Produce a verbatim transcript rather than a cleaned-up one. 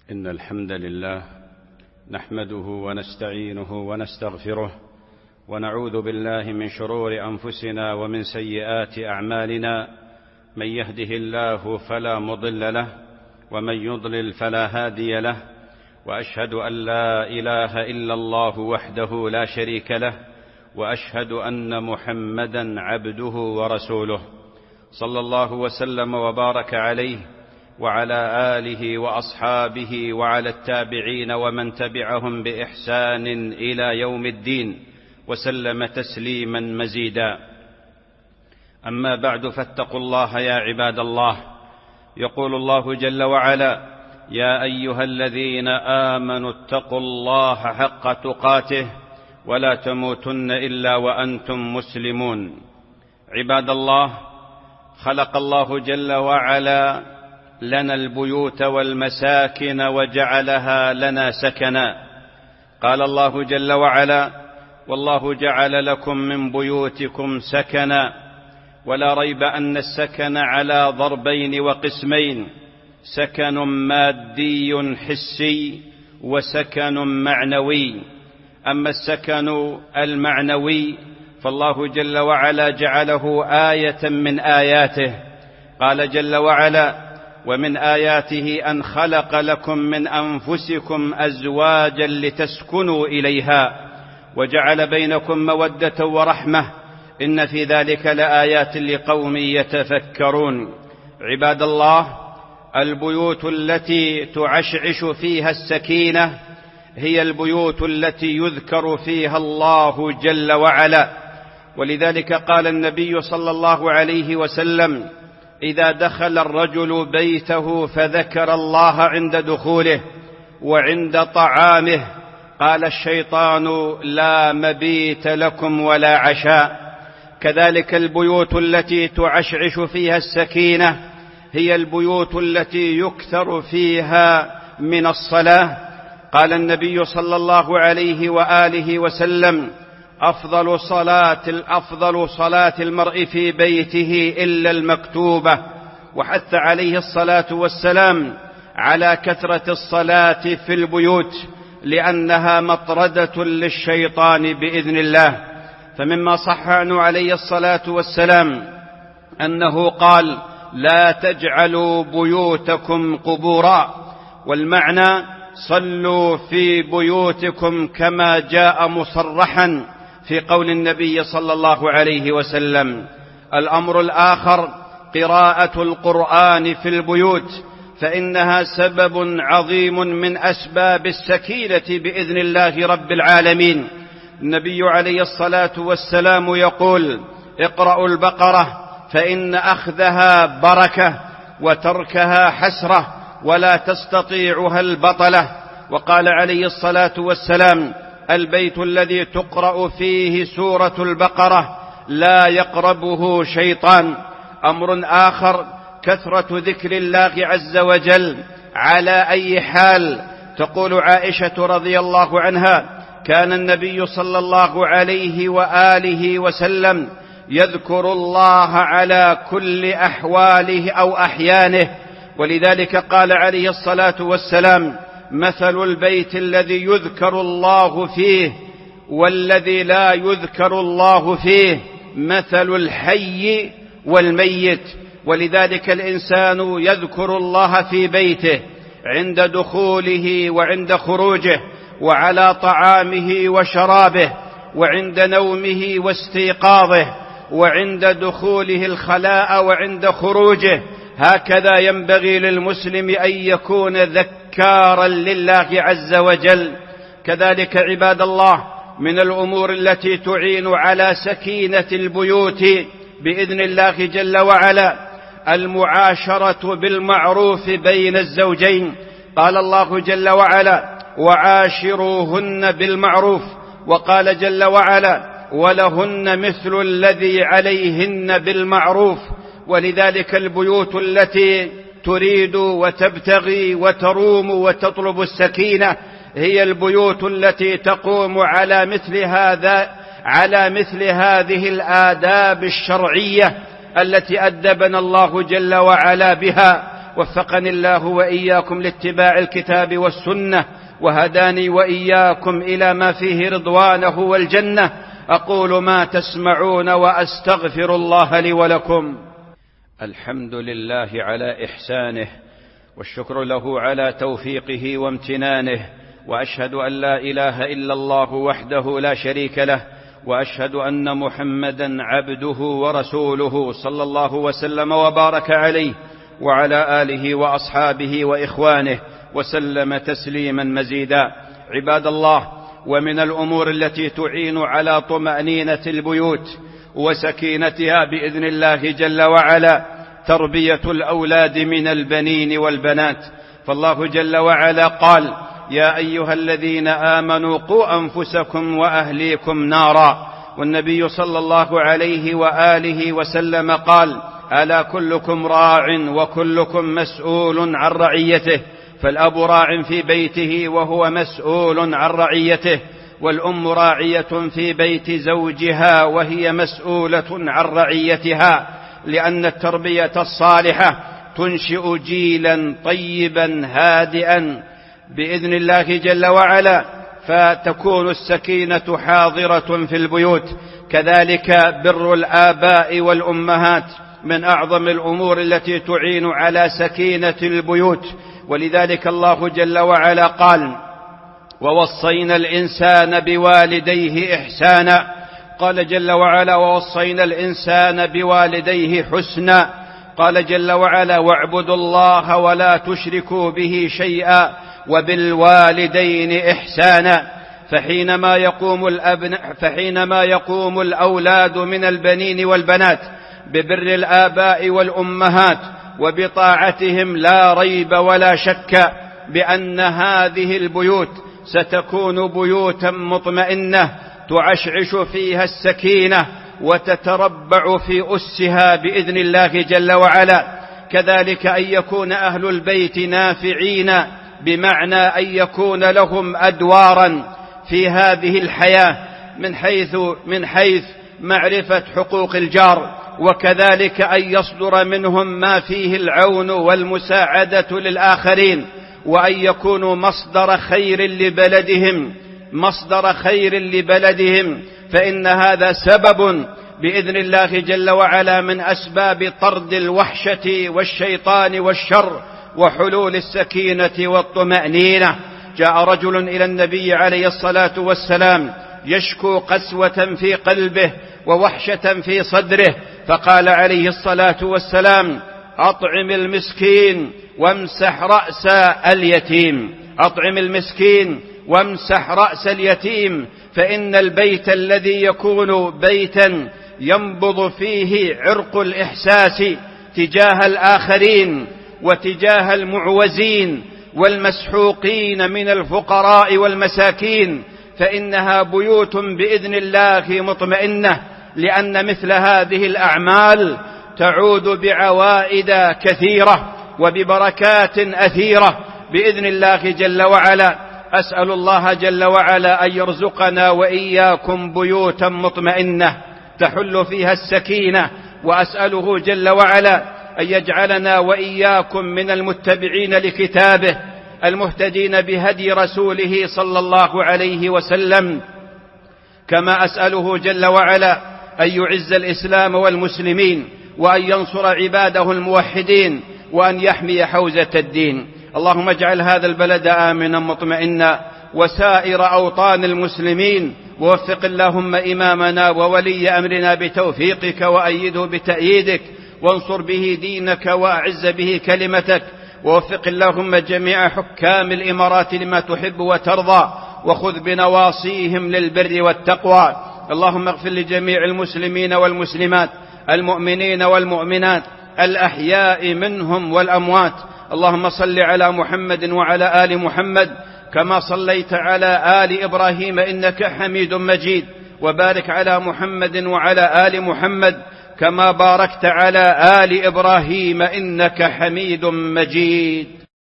إن الحمد لله نحمده ونستعينه ونستغفره ونعوذ بالله من شرور أنفسنا ومن سيئات أعمالنا. من يهده الله فلا مضل له ومن يضلل فلا هادي له، وأشهد أن لا إله إلا الله وحده لا شريك له، وأشهد أن محمدا عبده ورسوله، صلى الله وسلم وبارك عليه وعلى آله وأصحابه وعلى التابعين ومن تبعهم بإحسان إلى يوم الدين، وسلم تسليما مزيدا. أما بعد، فاتقوا الله يا عباد الله. يقول الله جل وعلا: يا أيها الذين آمنوا اتقوا الله حق تقاته ولا تموتن إلا وأنتم مسلمون. عباد الله، خلق الله جل وعلا لنا البيوت والمساكن وجعلها لنا سكنا. قال الله جل وعلا: والله جعل لكم من بيوتكم سكنا. ولا ريب أن السكن على ضربين وقسمين: سكن مادي حسي وسكن معنوي. أما السكن المعنوي فالله جل وعلا جعله آية من آياته. قال جل وعلا: ومن آياته أن خلق لكم من أنفسكم أزواجا لتسكنوا إليها وجعل بينكم مودة ورحمة إن في ذلك لآيات لقوم يتفكرون. عباد الله، البيوت التي تعشعش فيها السكينة هي البيوت التي يذكر فيها الله جل وعلا. ولذلك قال النبي صلى الله عليه وسلم: إذا دخل الرجل بيته فذكر الله عند دخوله وعند طعامه قال الشيطان: لا مبيت لكم ولا عشاء. كذلك البيوت التي تعشعش فيها السكينة هي البيوت التي يكثر فيها من الصلاة. قال النبي صلى الله عليه وآله وسلم: أفضل صلاة الأفضل صلاة المرء في بيته إلا المكتوبة. وحث عليه الصلاة والسلام على كثرة الصلاة في البيوت لأنها مطردة للشيطان بإذن الله. فمما صح عنه عليه الصلاة والسلام أنه قال: لا تجعلوا بيوتكم قبورا. والمعنى: صلوا في بيوتكم كما جاء مصرحا في قول النبي صلى الله عليه وسلم. الأمر الآخر: قراءة القرآن في البيوت، فإنها سبب عظيم من أسباب السكينة بإذن الله رب العالمين. النبي عليه الصلاة والسلام يقول: اقرأوا البقرة فإن أخذها بركة وتركها حسرة ولا تستطيعها البطلة. وقال عليه الصلاة والسلام: البيت الذي تقرأ فيه سورة البقرة لا يقربه شيطان. أمر آخر: كثرة ذكر الله عز وجل على أي حال. تقول عائشة رضي الله عنها: كان النبي صلى الله عليه وآله وسلم يذكر الله على كل أحواله أو أحيانه. ولذلك قال عليه الصلاة والسلام: مثل البيت الذي يذكر الله فيه والذي لا يذكر الله فيه مثل الحي والميت. ولذلك الإنسان يذكر الله في بيته عند دخوله وعند خروجه، وعلى طعامه وشرابه، وعند نومه واستيقاظه، وعند دخوله الخلاء وعند خروجه. هكذا ينبغي للمسلم أن يكون ذكارا لله عز وجل. كذلك عباد الله، من الأمور التي تعين على سكينة البيوت بإذن الله جل وعلا المعاشرة بالمعروف بين الزوجين. قال الله جل وعلا: وعاشروهن بالمعروف. وقال جل وعلا: ولهن مثل الذي عليهن بالمعروف. ولذلك البيوت التي تريد وتبتغي وتروم وتطلب السكينة هي البيوت التي تقوم على مثل هذا على مثل هذه الآداب الشرعية التي أدبنا الله جل وعلا بها. وفقني الله وإياكم لاتباع الكتاب والسنة، وهداني وإياكم إلى ما فيه رضوانه والجنة. أقول ما تسمعون وأستغفر الله لي ولكم. الحمد لله على إحسانه، والشكر له على توفيقه وامتنانه، وأشهد أن لا إله إلا الله وحده لا شريك له، وأشهد أن محمدا عبده ورسوله صلى الله وسلم وبارك عليه وعلى آله وأصحابه وإخوانه وسلم تسليما مزيدا. عباد الله، ومن الأمور التي تعين على طمأنينة البيوت وسكينتها بإذن الله جل وعلا تربية الأولاد من البنين والبنات. فالله جل وعلا قال: يا أيها الذين آمنوا قوا أنفسكم وأهليكم نارا. والنبي صلى الله عليه وآله وسلم قال: ألا كلكم راع وكلكم مسؤول عن رعيته. فالأب راع في بيته وهو مسؤول عن رعيته، والأم راعية في بيت زوجها وهي مسؤولة عن رعيتها، لأن التربية الصالحة تنشئ جيلا طيبا هادئا بإذن الله جل وعلا، فتكون السكينة حاضرة في البيوت. كذلك بر الآباء والأمهات من أعظم الأمور التي تعين على سكينة البيوت، ولذلك الله جل وعلا قال: ووصينا الإنسان بوالديه إحسانا. قال جل وعلا: ووصينا الإنسان بوالديه حسنا. قال جل وعلا: واعبدوا الله ولا تشركوا به شيئا وبالوالدين إحسانا. فحينما يقوم الأبناء فحينما يقوم الأولاد من البنين والبنات ببر الآباء والأمهات وبطاعتهم، لا ريب ولا شك بأن هذه البيوت ستكون بيوتا مطمئنة تعشعش فيها السكينة وتتربع في أسها بإذن الله جل وعلا. كذلك أن يكون أهل البيت نافعين، بمعنى أن يكون لهم أدوارا في هذه الحياة من حيث من حيث معرفة حقوق الجار، وكذلك أن يصدر منهم ما فيه العون والمساعدة للآخرين، وأن يكونوا مصدر خير لبلدهم مصدر خير لبلدهم فإن هذا سبب بإذن الله جل وعلا من أسباب طرد الوحشة والشيطان والشر وحلول السكينة والطمأنينة. جاء رجل إلى النبي عليه الصلاة والسلام يشكو قسوة في قلبه ووحشة في صدره، فقال عليه الصلاة والسلام: أطعم المسكين وامسح رأس اليتيم أطعم المسكين وامسح رأس اليتيم فإن البيت الذي يكون بيتا ينبض فيه عرق الإحساس تجاه الآخرين وتجاه المعوزين والمسحوقين من الفقراء والمساكين، فإنها بيوت بإذن الله مطمئنة، لأن مثل هذه الأعمال تعود بعوائد كثيرة وببركات أثيرة بإذن الله جل وعلا. أسأل الله جل وعلا أن يرزقنا وإياكم بيوتا مطمئنة تحل فيها السكينة، وأسأله جل وعلا أن يجعلنا وإياكم من المتبعين لكتابه المهتدين بهدي رسوله صلى الله عليه وسلم. كما أسأله جل وعلا أن يعز الإسلام والمسلمين، وأن ينصر عباده الموحدين، وأن يحمي حوزة الدين. اللهم اجعل هذا البلد آمنا مطمئنا وسائر أوطان المسلمين، ووفق اللهم إمامنا وولي أمرنا بتوفيقك، وأيده بتأييدك، وانصر به دينك، وأعز به كلمتك. ووفق اللهم جميع حكام الإمارات لما تحب وترضى، وخذ بنواصيهم للبر والتقوى. اللهم اغفر لجميع المسلمين والمسلمات، المؤمنين والمؤمنات، الأحياء منهم والأموات. اللهم صل على محمد وعلى آل محمد كما صليت على آل إبراهيم إنك حميد مجيد، وبارك على محمد وعلى آل محمد كما باركت على آل إبراهيم إنك حميد مجيد.